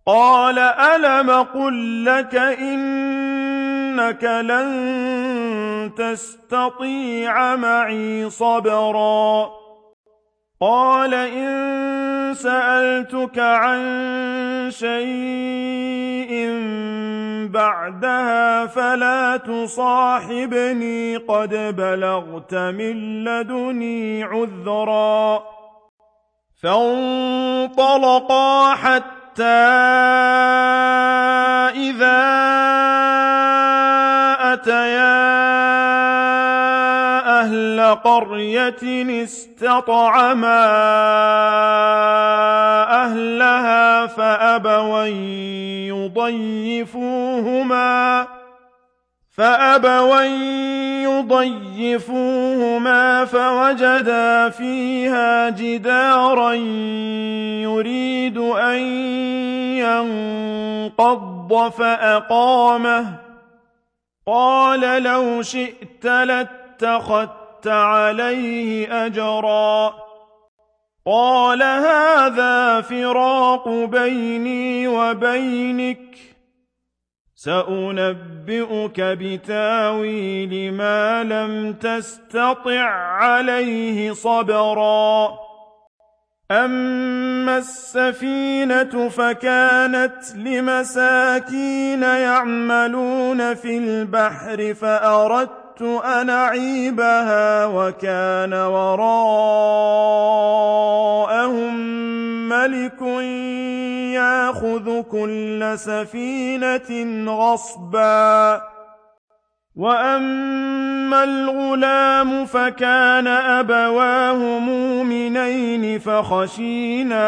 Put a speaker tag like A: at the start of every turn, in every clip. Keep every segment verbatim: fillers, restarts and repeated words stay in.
A: قَالَ أَلَمْ أَقُل لَّكَ إِنَّكَ لَن تَسْتَطِيعَ مَعِيَ صَبْرًا قَالَ إِن سَأَلْتُكَ عَن شَيْءٍ بَعْدَهَا فَلَا تُصَاحِبْنِي قَدْ بَلَغْتَ مِن لَّدُنِّي عُذْرًا فَانطَلَقَا حَتَّىٰ إِذَا أَتَيَا أَهْلَ قَرْيَةٍ اسْتَطْعَمَا أَهْلَهَا فَأَبَوْا أَن يُضَيِّفُوهُمَا فَأَبَوْا أَن يُضَيِّفُوهُمَا فَوَجَدَا فِيهَا جِدَارًا يُرِيدُ أَن يَنقَضَّ فَأَقَامَهُ قَالَ لَوْ شِئْتَ لَاتَّخَذْتَ عَلَيْهِ أَجْرًا قَالَ هَٰذَا فِرَاقُ بَيْنِي وَبَيْنِكَ سَأُنَبِّئُكَ بِتَأْوِيلِ مَا لَمْ تَسْتَطِع عَّلَيْهِ صَبْرًا أَمَّا السَّفِينَةُ فَكَانَتْ لِمَسَاكِينَ يَعْمَلُونَ فِي الْبَحْرِ فَأَرَدتُّ أَنْ أَعِيبَهَا وَكَانَ وَرَاءَهُم مَّلِكٌ يَأْخُذُ كُلَّ سَفِينَةٍ غَصْبًا وَأَمَّا الْغُلَامُ فَكَانَ أَبَوَاهُ مُؤْمِنَيْنِ فَخَشِينَا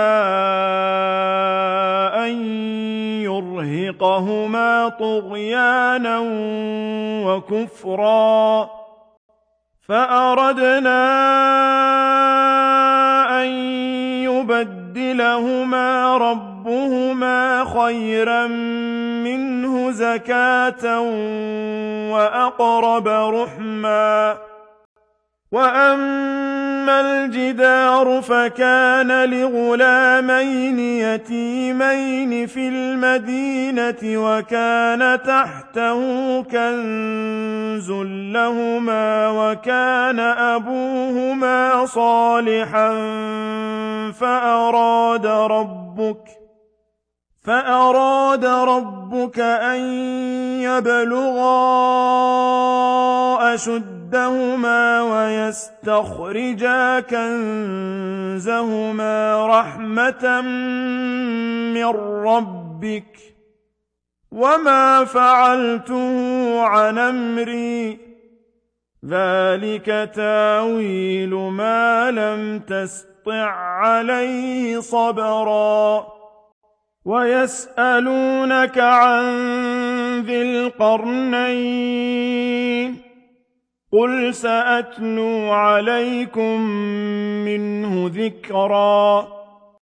A: أَن يُرْهِقَهُمَا طُغْيَانًا وَكُفْرًا فَأَرَدْنَا أَن يُبَدِّلَهُمَا رَبُّهُمَا خَيْرًا مِّنْهُ زَكَاةً وَأَقْرَبَ رُحْمًا وَأَمَّا الْجِدَارُ فَكَانَ لِغُلَامَيْنِ يَتِيمَيْنِ فِي الْمَدِينَةِ وَكَانَ تَحْتَهُ كَنزٌ لَّهُمَا وَكَانَ أَبُوهُمَا صَالِحًا فَأَرَادَ رَبُّكَ فَأَرَادَ رَبُّكَ أَن يَبْلُغَا أَشُدَّهُمَا وَيَسْتَخْرِجَا كَنزَهُمَا رَحْمَةً مِّن رَّبِّكَ ۚ وَمَا فَعَلْتُهُ عَنْ أَمْرِي ۚ ذَٰلِكَ تَأْوِيلُ مَا لَمْ تَسْطِع عَّلَيْهِ صَبْرًا وَيَسْأَلُونَكَ عَن ذِي الْقَرْنَيْنِ قُلْ سَأَتْلُو عَلَيْكُم مِّنْهُ ذِكْرًا